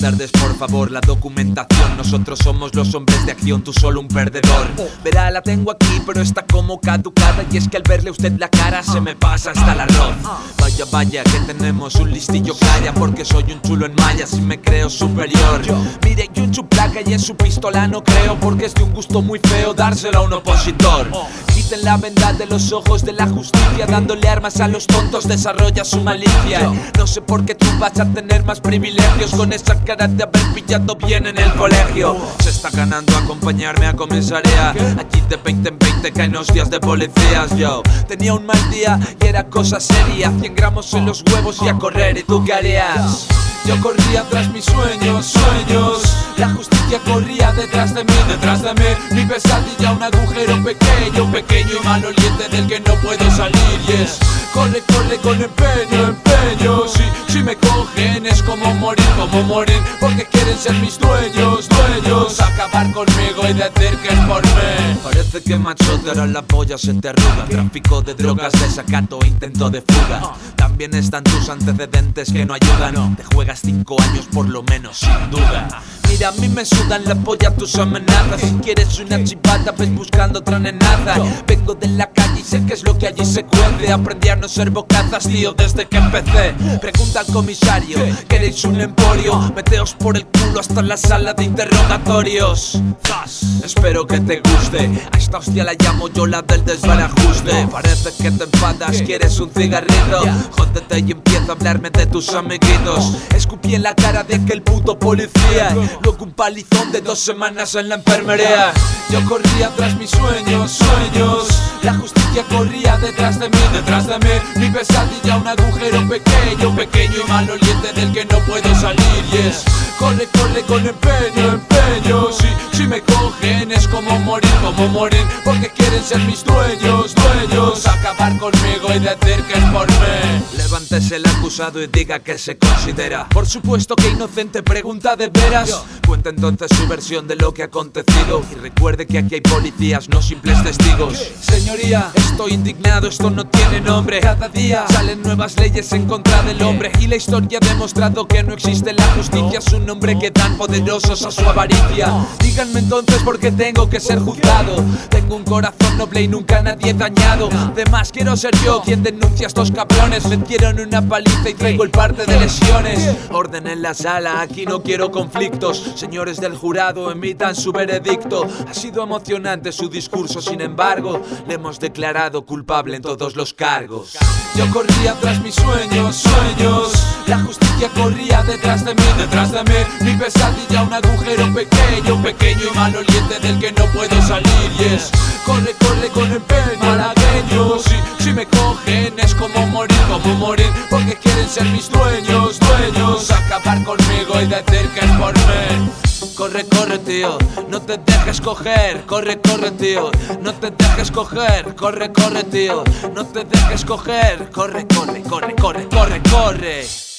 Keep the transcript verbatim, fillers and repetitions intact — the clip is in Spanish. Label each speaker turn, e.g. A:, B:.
A: tardes, por favor, la documentación. Nosotros somos los hombres de acción, tú solo un perdedor. Verá, la tengo aquí, pero está como caducada. Y es que al verle a usted la cara se me pasa hasta el arroz. Vaya, vaya, que tenemos un listillo calla, porque soy un chulo en mallas y me creo superior. Mire, yo en su placa y en su pistola no creo, porque es de un gusto muy feo dárselo a un opositor. Quiten la venda de los ojos de la justicia, dándole armas a los tontos desarrolla su malicia. No sé por qué tú vas a tener más privilegios con esa cara de haber pillado bien en el colegio. Se está ganando acompañarme a comisaría. Allí de veinte en veinte caen hostias de policías. Yo tenía un mal día y era cosa seria. Cien gramos en los huevos y a correr. ¿Y tú qué harías? Yo corría tras mis sueños, sueños. La justicia corría detrás de mí, detrás de mí. Mi pesadilla, un agujero pequeño, pequeño y maloliente del que no puedo salir. Y es, corre, corre con empeño, empeño. Si, si me cogen es como morir, como morir. Porque quieren ser mis dueños, dueños. Acabar conmigo y decir que es por mí. Parece que machote ahora la polla se te arruga. Tráfico de drogas, desacato, intento de fuga. También están tus antecedentes que no ayudan. Te juegas cinco años por lo menos, sin duda. Mira, a mí me sudan la polla tus amenazas. Si quieres una chivata, ves buscando otra nenaza. Vengo de la calle y sé que es lo que allí se cuece. Aprendí a no ser bocazas, tío, desde que empecé. Pregunta al comisario, ¿queréis un emporio? Meteos por el culo hasta la sala de interrogatorios. Zas, espero que te guste. A esta hostia la llamo yo la del desbarajuste. Parece que te enfadas, ¿quieres un cigarrito? Jódete y empieza a hablarme de tus amiguitos. Escupí en la cara de aquel puto policía. Luego un palizón de dos semanas en la enfermería. Yo corría tras mis sueños, sueños. La justicia corría detrás de mí, detrás de mí. Mi pesadilla, un agujero pequeño, pequeño y maloliente del que no puedo salir. Y es, corre, corre con empeño, empeño. Si, si me cogen es como morir, como morir. Porque quieren ser mis dueños, dueños. Acabar conmigo y decir que es por mí. Levántese el acusado y diga que se considera. Por supuesto que inocente, pregunta de veras. Cuenta entonces su versión de lo que ha acontecido. Y recuerde que aquí hay policías, no simples testigos. Señoría, estoy indignado, esto no tiene nombre. Cada día salen nuevas leyes en contra del hombre. Y la historia ha demostrado que no existe la justicia. Es un nombre que dan poderosos a su avaricia. Díganme entonces por qué tengo que ser juzgado. Tengo un corazón noble y nunca a nadie dañado. Además quiero ser yo quien denuncia a estos cabrones. Me dieron una paliza y traigo el parte de lesiones. Orden en la sala, aquí no quiero conflictos. Señores del jurado, emitan su veredicto. Ha sido emocionante su discurso, sin embargo le hemos declarado culpable en todos los cargos. Yo corría tras mis sueños, sueños. La justicia corría detrás de mí, detrás de mí. Mi pesadilla, un agujero pequeño, pequeño y maloliente del que no puedo salir. Y es, corre, corre con empeño, malagueño. Si, si me cogen es como morir, como morir. Porque quieren ser mis dueños, dueños. Acabar conmigo y decir que es por mí. Corre, corre, tío, no te dejes coger. Corre, corre, tío, no te dejes coger. Corre, corre, tío, no te dejes coger. Corre, corre, corre, corre, corre, corre.